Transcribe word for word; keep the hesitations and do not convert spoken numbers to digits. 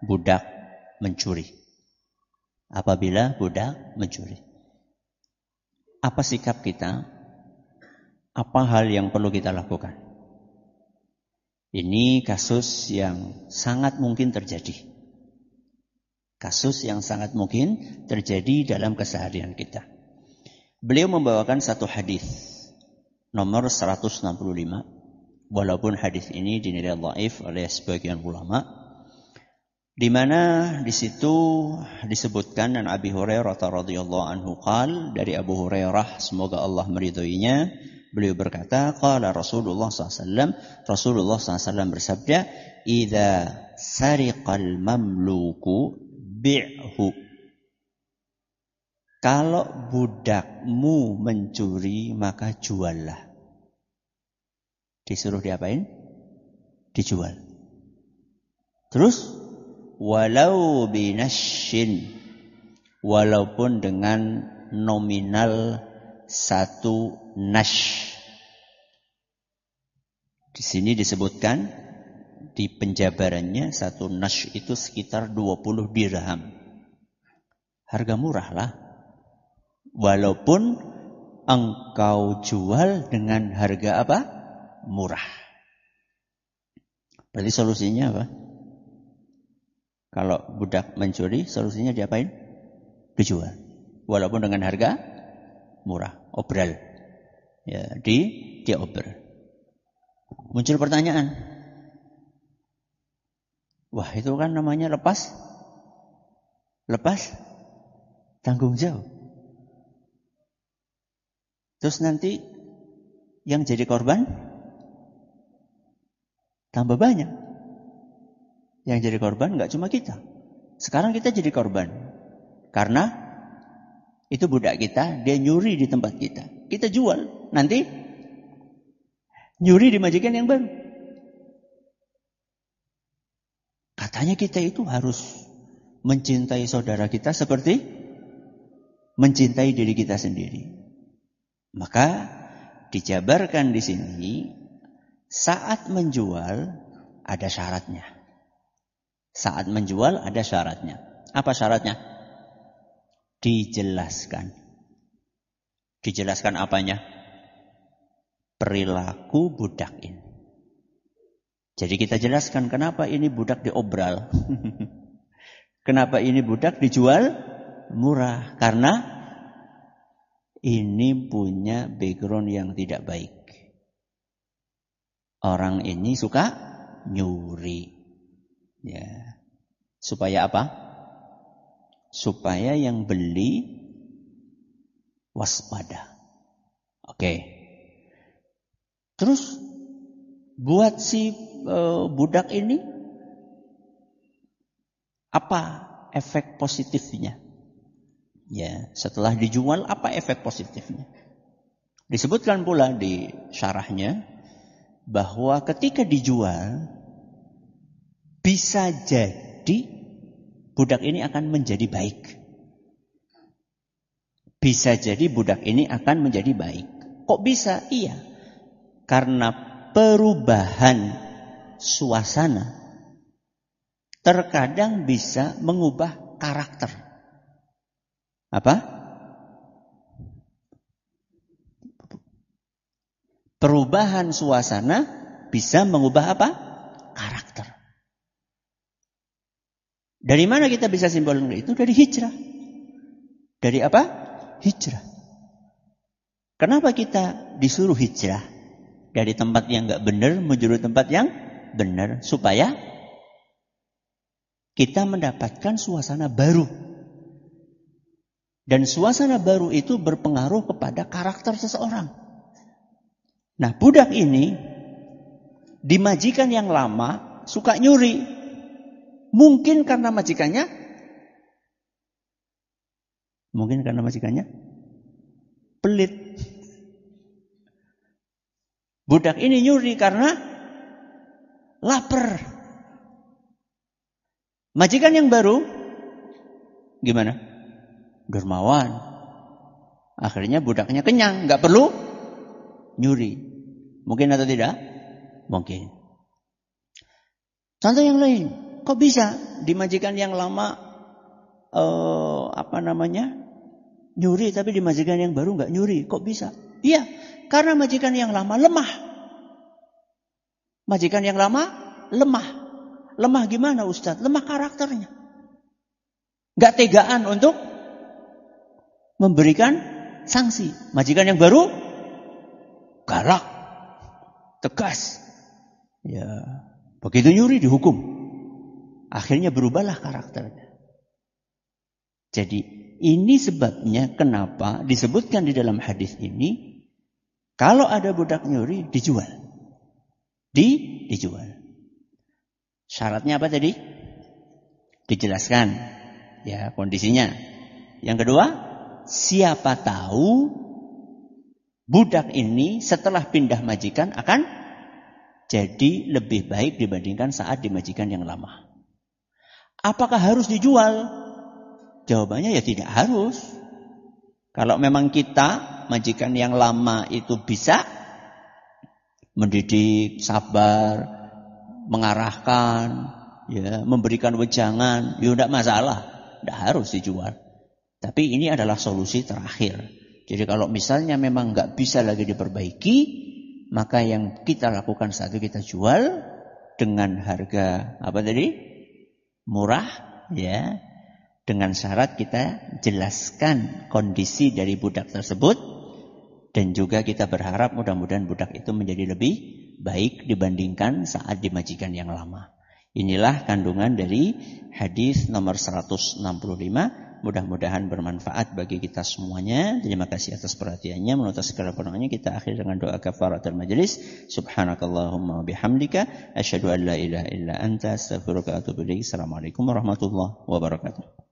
budak mencuri. Apabila budak mencuri. Apa sikap kita? Apa hal yang perlu kita lakukan? Ini kasus yang sangat mungkin terjadi. Kasus yang sangat mungkin terjadi dalam keseharian kita. Beliau membawakan satu hadis nomor seratus enam puluh lima. Walaupun hadis ini dinilai dhaif oleh sebagian ulama. Di mana di situ disebutkan dan Abi Hurairah radhiyallahu anhu qal, dari Abu Hurairah semoga Allah meridhoinya, beliau berkata qala Rasulullah sallallahu alaihi wasallam, Rasulullah sallallahu alaihi wasallam bersabda, idza sariqal mamluku bi'hu, kalau budakmu mencuri maka juallah. Disuruh diapain? Dijual. Terus walau binashin, walaupun dengan nominal satu nash. Di sini disebutkan di penjabarannya satu nash itu sekitar dua puluh dirham. Harga murah lah. Walaupun engkau jual dengan harga apa? Murah. Berarti solusinya apa? Kalau budak mencuri, solusinya diapain? Dijual. Walaupun dengan harga murah, obral. Ya, di diobral. Muncul pertanyaan. Wah, itu kan namanya lepas lepas tanggung jawab. Terus nanti yang jadi korban tambah banyak. Yang jadi korban nggak cuma kita. Sekarang kita jadi korban. Karena itu budak kita, dia nyuri di tempat kita. Kita jual. Nanti nyuri di majikan yang baru. Katanya kita itu harus mencintai saudara kita seperti mencintai diri kita sendiri. Maka dijabarkan di sini, saat menjual ada syaratnya. Saat menjual ada syaratnya. Apa syaratnya? Dijelaskan. Dijelaskan apanya? Perilaku budak ini. Jadi kita jelaskan kenapa ini budak diobral. Kenapa ini budak dijual murah. Karena ini punya background yang tidak baik. Orang ini suka nyuri. Ya. Supaya apa? Supaya yang beli waspada. Oke. Terus buat si e, budak ini apa efek positifnya? Ya, setelah dijual apa efek positifnya? Disebutkan pula di syarahnya bahwa ketika dijual bisa jadi budak ini akan menjadi baik. Bisa jadi budak ini akan menjadi baik. Kok bisa? Iya. Karena perubahan suasana terkadang bisa mengubah karakter. Apa? Perubahan suasana bisa mengubah apa? Karakter. Dari mana kita bisa simpulkan itu? Dari hijrah. Dari apa? Hijrah. Kenapa kita disuruh hijrah? Dari tempat yang enggak benar menuju tempat yang benar. Supaya kita mendapatkan suasana baru. Dan suasana baru itu berpengaruh kepada karakter seseorang. Nah, budak ini di majikan yang lama suka nyuri. Mungkin karena majikannya Mungkin karena majikannya pelit. Budak ini nyuri karena lapar. Majikan yang baru gimana? Dermawan. Akhirnya budaknya kenyang, nggak perlu nyuri. Mungkin atau tidak? Mungkin. Contoh yang lain. kok bisa di majikan yang lama eh, apa namanya nyuri, tapi di majikan yang baru nggak nyuri? Kok bisa? Iya, karena majikan yang lama lemah. Majikan yang lama lemah. Lemah gimana Ustadz? Lemah karakternya. Nggak tegaan untuk memberikan sanksi. Majikan yang baru galak, tegas. Ya, begitu nyuri dihukum. Akhirnya berubahlah karakternya. Jadi ini sebabnya kenapa disebutkan di dalam hadis ini, kalau ada budak nyuri dijual. Di dijual. Syaratnya apa tadi? Dijelaskan ya kondisinya. Yang kedua, siapa tahu budak ini setelah pindah majikan akan jadi lebih baik dibandingkan saat di majikan yang lama. Apakah harus dijual? Jawabannya ya tidak harus. Kalau memang kita majikan yang lama itu bisa mendidik, sabar, mengarahkan, ya, memberikan wejangan, ya tidak masalah, tidak harus dijual. Tapi ini adalah solusi terakhir. Jadi kalau misalnya memang nggak bisa lagi diperbaiki, maka yang kita lakukan saat itu kita jual dengan harga apa tadi? Murah, ya. Dengan syarat kita jelaskan kondisi dari budak tersebut dan juga kita berharap mudah-mudahan budak itu menjadi lebih baik dibandingkan saat di majikan yang lama. Inilah kandungan dari hadis nomor seratus enam puluh lima. Mudah-mudahan bermanfaat bagi kita semuanya. Terima kasih atas perhatiannya. Menurut segala penuhnya kita akhiri dengan doa kafaratul majelis. Subhanakallahumma bihamdika asyhadu an la ilaha illa anta astaghfiruka wa atubu ilaik. Assalamualaikum warahmatullahi wabarakatuh.